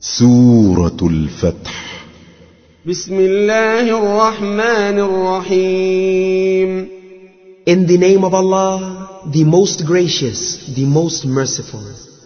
سورة الفتح. بسم الله الرحمن الرحيم. In the name of Allah, the most gracious, the most merciful.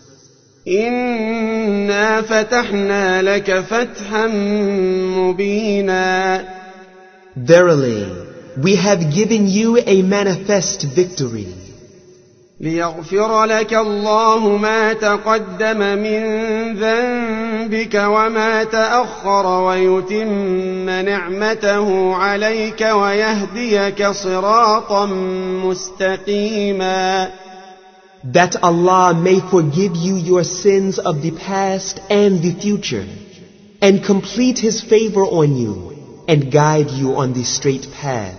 إنا فتحنا لك فتحا مبينا. Verily, we have given you a manifest victory. ليغفر لك الله ما تقدم من ذنبك وما تأخر ويتم نعمته عليك ويهديك صراطا مستقيما. That Allah may forgive you your sins of the past and the future, and complete His favor on you, and guide you on the straight path.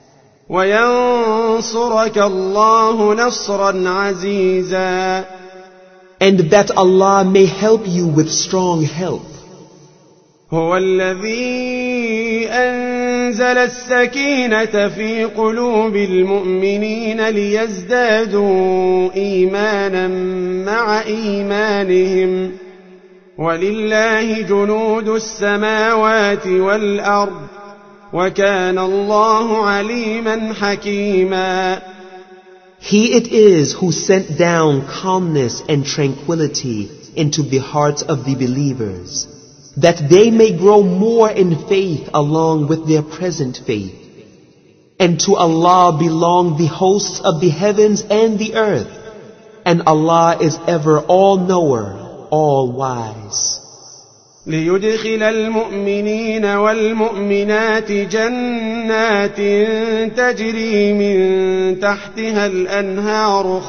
وينصرك الله نصرا عزيزا. And that Allah may help you with strong help. هو الذي أنزل السكينة في قلوب المؤمنين ليزدادوا إيمانا مع إيمانهم ولله جنود السماوات والأرض وكان الله عليما حكيما. He it is who sent down calmness and tranquility into the hearts of the believers, that they may grow more in faith along with their present faith. And to Allah belong the hosts of the heavens and the earth, and Allah is ever all-knower, all-wise. ليدخل المؤمنين والمؤمنات جنات تجري من تحتها الأنهار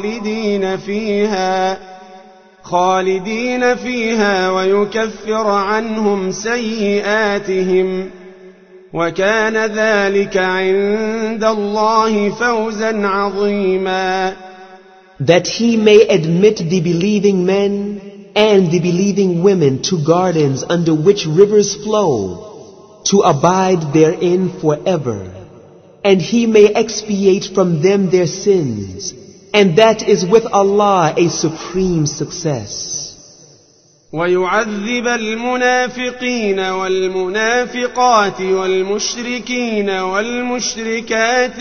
خالدين فيها ويكفر عنهم سيئاتهم وكان ذلك عند الله فوزا عظيما. That He may admit the believing men and the believing women to gardens under which rivers flow, to abide therein forever, and He may expiate from them their sins, and that is with Allah a supreme success. ويعذب المنافقين والمنافقات والمشركين والمشركات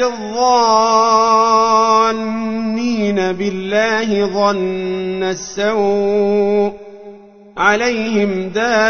الظانين بالله ظن السوء عليهم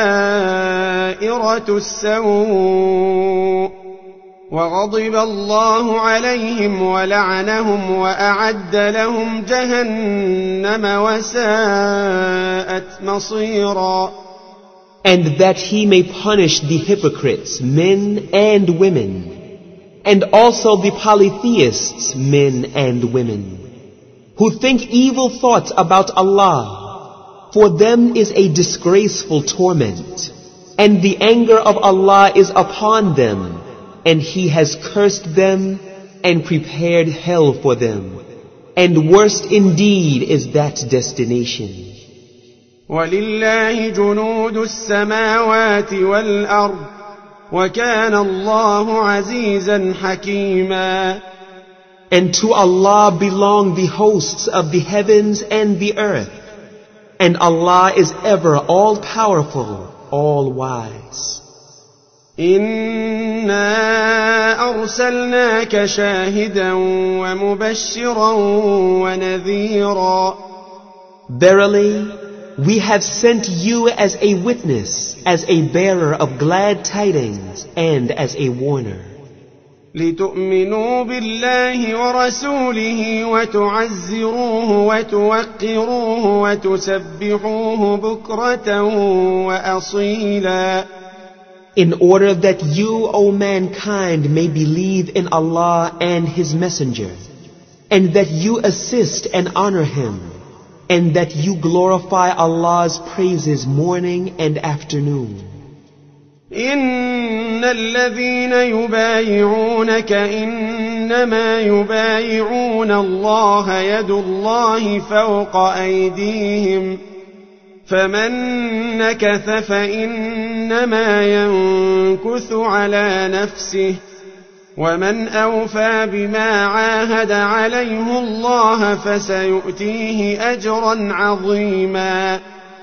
دائرة السوء وغضب الله عليهم ولعنهم وأعد لهم جهنم وساءت مصيرا. And that He may punish the hypocrites, men and women, and also the polytheists, men and women, who think evil thoughts about Allah. For them is a disgraceful torment, and the anger of Allah is upon them, and He has cursed them and prepared hell for them. And worst indeed is that destination. وَلِلَّهِ جُنُودُ السَّمَاوَاتِ وَالْأَرْضِ وَكَانَ اللَّهُ عَزِيزًا حَكِيمًا. And to Allah belong the hosts of the heavens and the earth, and Allah is ever all-powerful, all-wise. إنا أرسلناك شاهدا ومبشرا ونذيرا. Verily, we have sent you as a witness, as a bearer of glad tidings, and as a warner. لتؤمنوا بالله ورسوله وتعزروه وتوقروه وتسبحوه بكرة وأصيلا. In order that you, O mankind, may believe in Allah and His Messenger, and that you assist and honor Him, and that you glorify Allah's praises morning and afternoon. إن الذين يبايعونك إنما يبايعون الله يد الله فوق أيديهم فمن نكث فإنما ينكث على نفسه ومن أوفى بما عاهد عليه الله فسيؤتيه أجرا عظيما.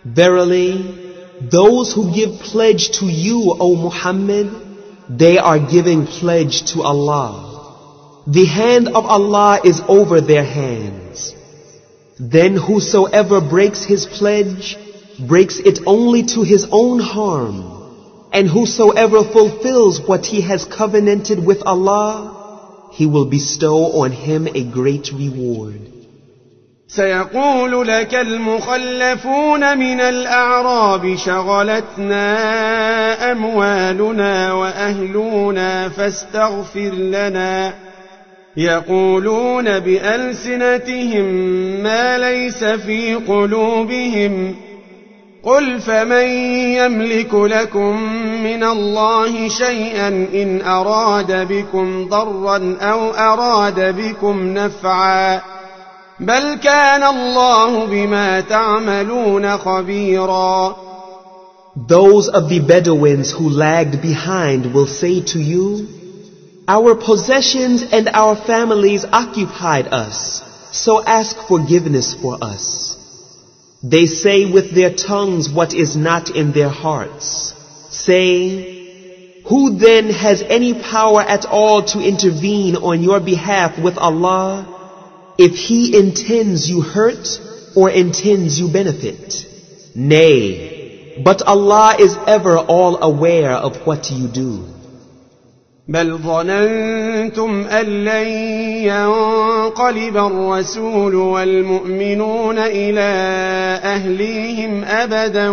Verily, those who give pledge to you, O Muhammad, they are giving pledge to Allah. The hand of Allah is over their hands. Then whosoever breaks his pledge, breaks it only to his own harm. And whosoever fulfills what he has covenanted with Allah, He will bestow on him a great reward. سيقول لك المخلفون من الأعراب شغلتنا أموالنا وأهلنا فاستغفر لنا يقولون بألسنتهم ما ليس في قلوبهم قل فمن يملك لكم من الله شيئا إن أراد بكم ضرا أو أراد بكم نفعا بل كان الله بما تعملون خبيرا. Those of the Bedouins who lagged behind will say to you, our possessions and our families occupied us, so ask forgiveness for us. They say with their tongues what is not in their hearts, saying, who then has any power at all to intervene on your behalf with Allah, if He intends you hurt or intends you benefit? Nay, but Allah is ever all aware of what you do. بل ظننتم أن لن ينقلب الرسول والمؤمنون إلى أهليهم أبدا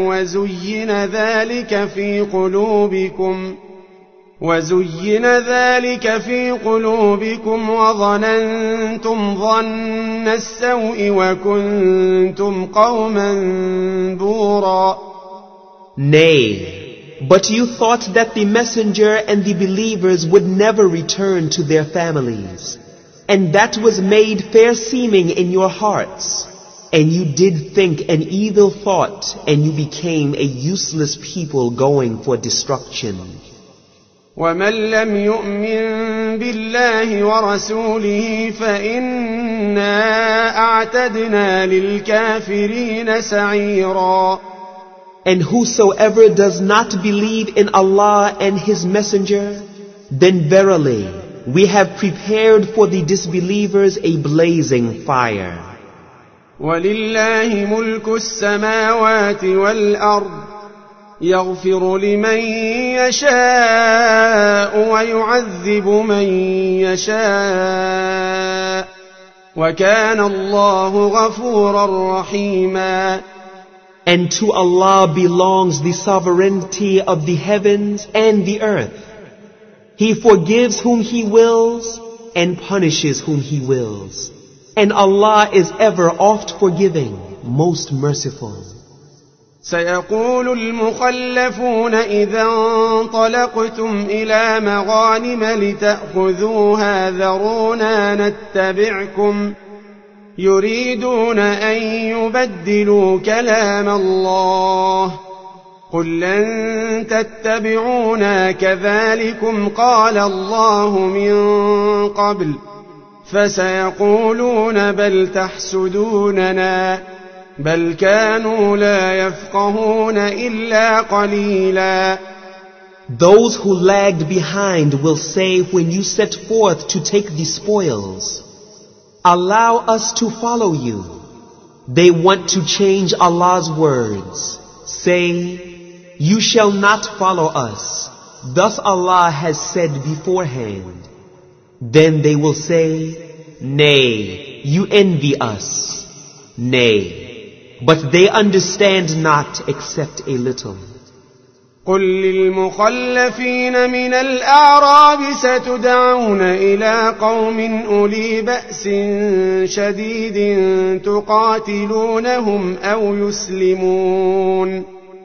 وزين ذلك في قلوبكم وظننتم ظن السوء وكنتم قوما بورا. Nay, but you thought that the messenger and the believers would never return to their families, and that was made fair seeming in your hearts, and you did think an evil thought, and you became a useless people going for destruction. ومن لم يؤمن بالله ورسوله فإنا أعتدنا للكافرين سعيرا. And whosoever does not believe in Allah and His Messenger, then verily we have prepared for the disbelievers a blazing fire. وَلِلَّهِ مُلْكُ السَّمَاوَاتِ وَالْأَرْضِ يَغْفِرُ لِمَن يَشَاءُ وَيُعَذِّبُ مَن يَشَاءُ وَكَانَ اللَّهُ غَفُورًا رَحِيمًا. And to Allah belongs the sovereignty of the heavens and the earth. He forgives whom He wills and punishes whom He wills. And Allah is ever oft forgiving, most merciful. سيقول المخلفون إذا انطلقتم إلى مغانم لتأخذوها ذرونا نتبعكم يريدون أن يبدلوا كلام الله قل لن تتبعونا كذلكم قال الله من قبل فسيقولون بل تحسدوننا بل كانوا لا يفقهون إلا قليلا. Those who lagged behind will say when you set forth to take the spoils, allow us to follow you. They want to change Allah's words. Say, you shall not follow us. Thus Allah has said beforehand. Then they will say, nay, you envy us. Nay, but they understand not except a little. قل للمخلفين من الأعراب ستدعون إلى قوم أولي بأس شديد تقاتلونهم أو يسلمون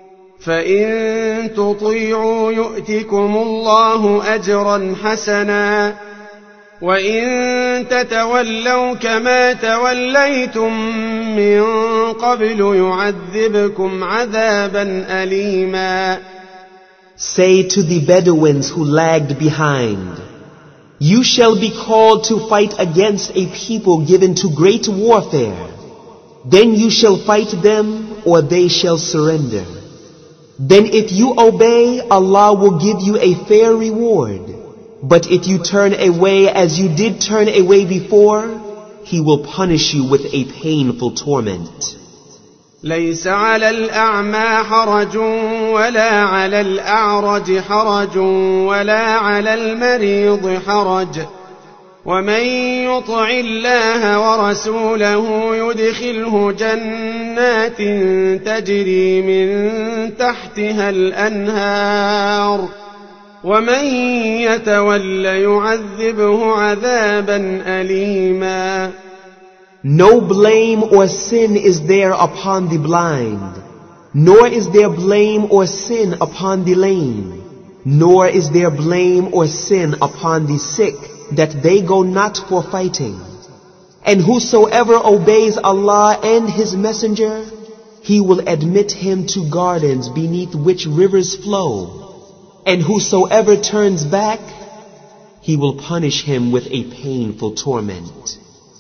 فإن تطيعوا يؤتكم الله أجرا حسنا وإن تتولوا كما توليتم من قبل يعذبكم عذابا أليما. Say to the Bedouins who lagged behind, you shall be called to fight against a people given to great warfare. then you shall fight them or they shall surrender. Then if you obey, Allah will give you a fair reward. But if you turn away as you did turn away before, He will punish you with a painful torment. ليس على الأعمى حرج ولا على الأعرج حرج ولا على المريض حرج ومن يطع الله ورسوله يدخله جنات تجري من تحتها الأنهار ومن يتول يعذبه عذابا أليما. No blame or sin is there upon the blind, nor is there blame or sin upon the lame, nor is there blame or sin upon the sick, that they go not for fighting. And whosoever obeys Allah and His Messenger, He will admit him to gardens beneath which rivers flow. And whosoever turns back, He will punish him with a painful torment.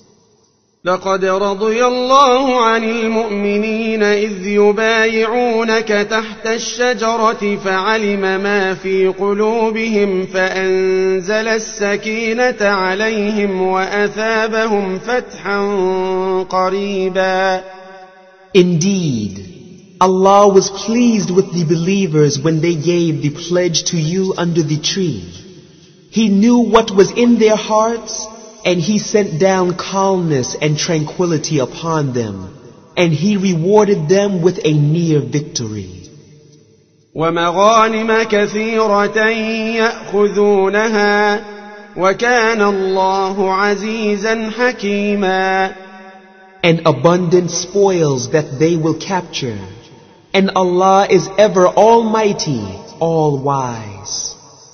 لقد رضي الله عن المؤمنين إذ يبايعونك تحت الشجرة فعلم ما في قلوبهم فأنزل السكينة عليهم وأثابهم فتحا قريبا. Indeed, Allah was pleased with the believers when they gave the pledge to you under the tree. He knew what was in their hearts, and He sent down calmness and tranquility upon them, and He rewarded them with a near victory. وَمَغَانِمَ كَثِيرَةً يَأْخُذُونَهَا وَكَانَ اللَّهُ عَزِيزًا حَكِيمًا. And abundant spoils that they will capture, and Allah is ever almighty, all-wise.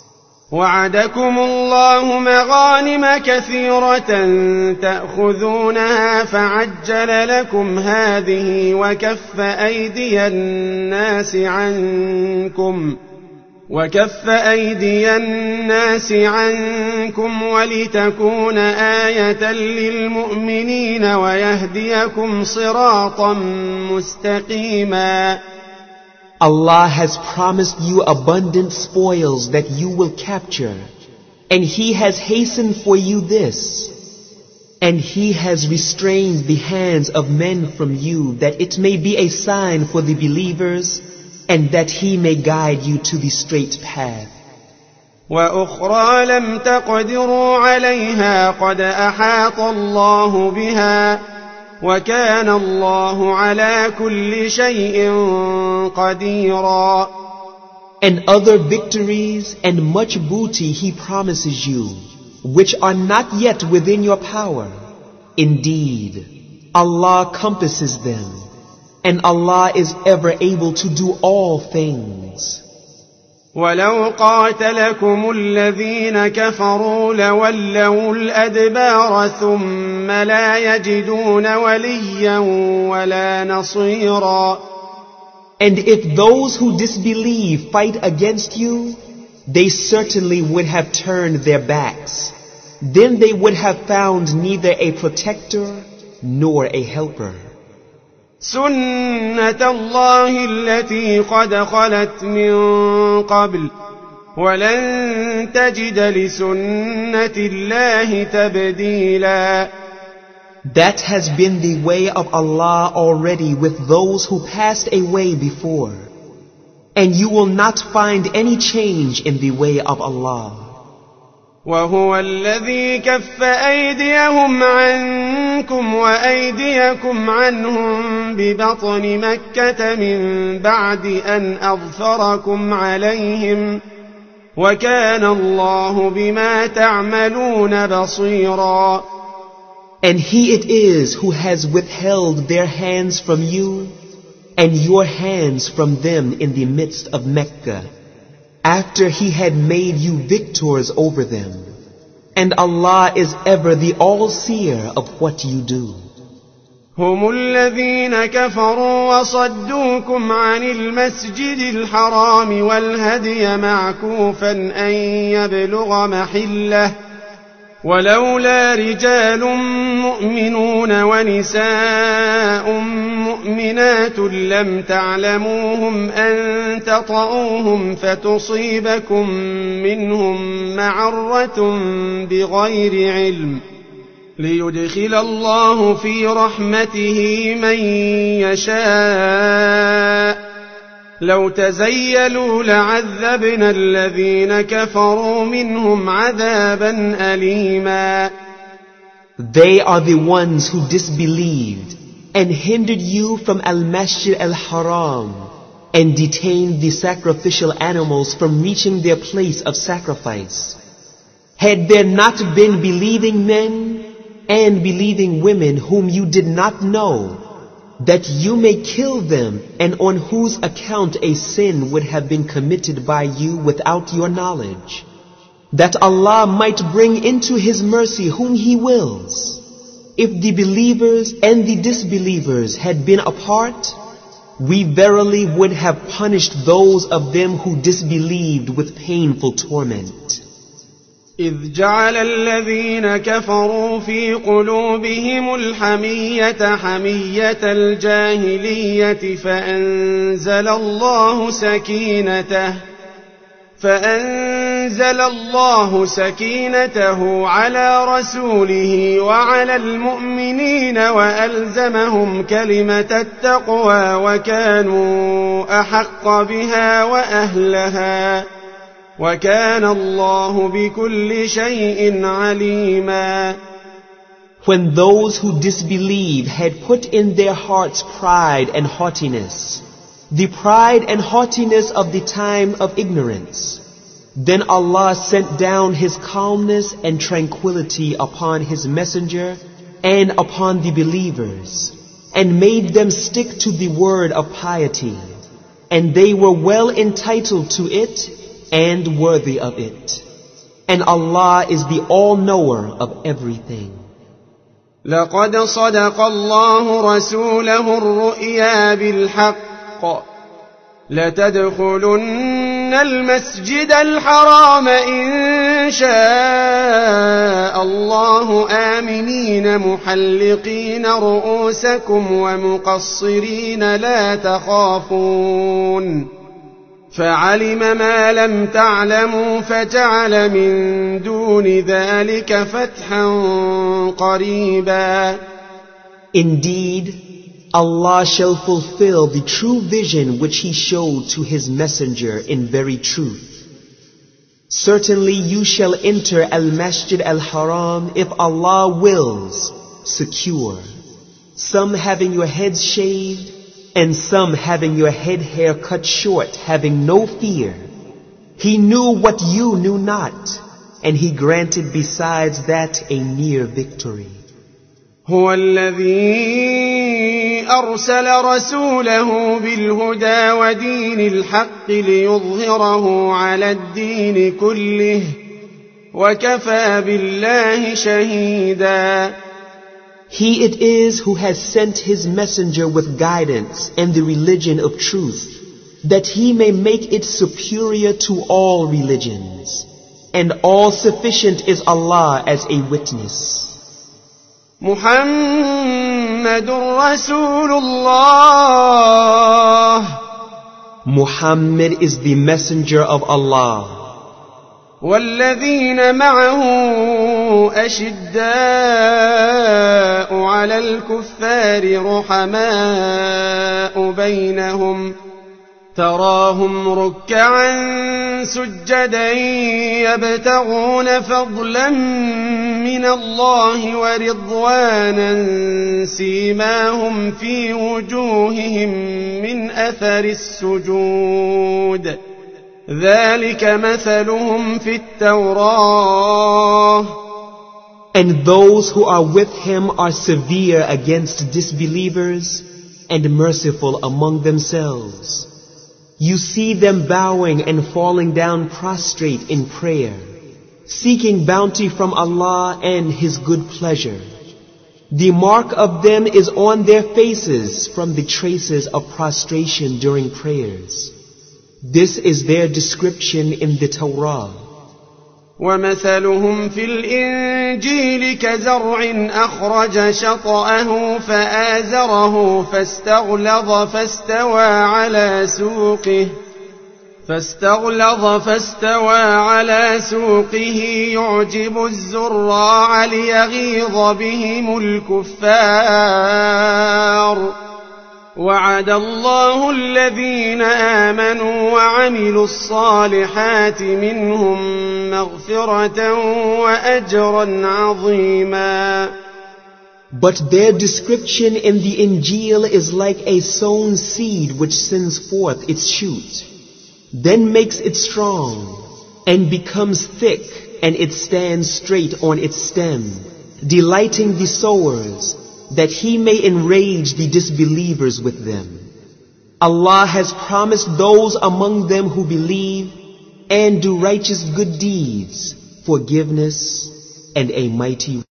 وعدكم الله مغانم كثيرة تأخذونها فعجل لكم هذه وكف أيدي الناس عنكم ولتكون آية للمؤمنين ويهديكم صراطا مستقيما. Allah has promised you abundant spoils that you will capture, and He has hastened for you this, and He has restrained the hands of men from you that it may be a sign for the believers, and that He may guide you to the straight path. وأخرى لم تقدروا عليها قد أحاط الله بها وَكَانَ اللَّهُ عَلَى كُلِّ شَيْءٍ قَدِيرًا. And other victories and much booty He promises you, which are not yet within your power. Indeed, Allah compasses them, and Allah is ever able to do all things. وَلَوْ قَاتَلَكُمُ الَّذِينَ كَفَرُوا لَوَلَّوُا الْأَدْبَارَ ثُمَّ لَا يَجِدُونَ وَلِيًّا وَلَا نَصِيرًا. And if those who disbelieve fight against you, they certainly would have turned their backs. Then they would have found neither a protector nor a helper. سُنَّةَ اللَّهِ الَّتِي قَدْ خَلَتْ مِن قَبْلُ وَلَن تَجِدَ لِسُنَّةِ اللَّهِ تَبْدِيلًا. That has been the way of Allah already with those who passed away before, and you will not find any change in the way of Allah. وَهُوَ الَّذِي كَفَّ أَيْدِيَهُمْ عَنكُمْ وَأَيْدِيَكُمْ عَنْهُمْ بِبَطْنِ مَكَّةَ مِن بَعْدِ أَنْ أَظْفَرَكُمْ عَلَيْهِمْ وَكَانَ اللَّهُ بِمَا تَعْمَلُونَ بَصِيرًا. And He it is who has withheld their hands from you and your hands from them in the midst of Mecca, after He had made you victors over them. And Allah is ever the all-seer of what you do. هم الذين كفروا وصدوكم عن المسجد الحرام والهدي معكوفا أن يبلغ محله ولولا رجال مؤمنون ونساء مؤمنات لم تعلموهم أن تطؤوهم فتصيبكم منهم معرة بغير علم ليدخل الله في رحمته من يشاء لو تزيلوا لعذبنا الذين كفروا منهم عذابا أليما. They are the ones who disbelieved and hindered you from Al-Masjid Al-Haram and detained the sacrificial animals from reaching their place of sacrifice. Had there not been believing men and believing women whom you did not know, that you may kill them and on whose account a sin would have been committed by you without your knowledge, that Allah might bring into His mercy whom He wills. If the believers and the disbelievers had been apart, we verily would have punished those of them who disbelieved with painful torment. إذ جعل الذين كفروا في قلوبهم الحمية حمية الجاهلية فأنزل الله سكينته على رسوله وعلى المؤمنين وألزمهم كلمة التقوى وكانوا أحق بها وأهلها وَكَانَ اللَّهُ بِكُلِّ شَيْءٍ عَلِيمًا. When those who disbelieve had put in their hearts pride and haughtiness, the pride and haughtiness of the time of ignorance, then Allah sent down His calmness and tranquility upon His messenger and upon the believers, and made them stick to the word of piety, and they were well entitled to it and worthy of it. And Allah is the all-knower of everything. لقد صدق الله رسوله الرؤيا بالحق لتدخلن المسجد الحرام إن شاء الله آمنين محلقين رؤوسكم ومقصرين لا تخافون فعلم ما لم تعلموا فجعل من دون ذلك فتحا قريبا. Indeed, Allah shall fulfill the true vision which He showed to His messenger in very truth. Certainly you shall enter Al-Masjid Al-Haram if Allah wills, secure, some having your heads shaved, and some having your head hair cut short, having no fear. He knew what you knew not, and He granted besides that a near victory. هو الذي أرسل رسوله بالهدى ودين الحق ليظهره على الدين كله وكفى بالله شهيدا. He it is who has sent His messenger with guidance and the religion of truth, that He may make it superior to all religions. And all sufficient is Allah as a witness. محمد رسول الله. Muhammad is the messenger of Allah. والذين معه أشداء على الكفار رحماء بينهم تراهم ركعا سجدا يبتغون فضلا من الله ورضوانا سيماهم في وجوههم من أثر السجود ذلك مثلهم في التوراة. And those who are with him are severe against disbelievers and merciful among themselves. You see them bowing and falling down prostrate in prayer, seeking bounty from Allah and His good pleasure. The mark of them is on their faces from the traces of prostration during prayers. This is their description in the Torah. وَمَثَلُهُمْ فِي الإنجيل كزرع أخرج شطأه فآزره فاستغلظ على سوقه يعجب الزراع ليغيظ بهم الكفار وعد الله الذين آمنوا وعملوا الصالحات منهم مغفرة وأجرا عظيما. But their description in the Injil is like a sown seed which sends forth its shoot, then makes it strong, and becomes thick, and it stands straight on its stem, delighting the sowers, that he may enrage the disbelievers with them. Allah has promised those among them who believe and do righteous good deeds, forgiveness, and a mighty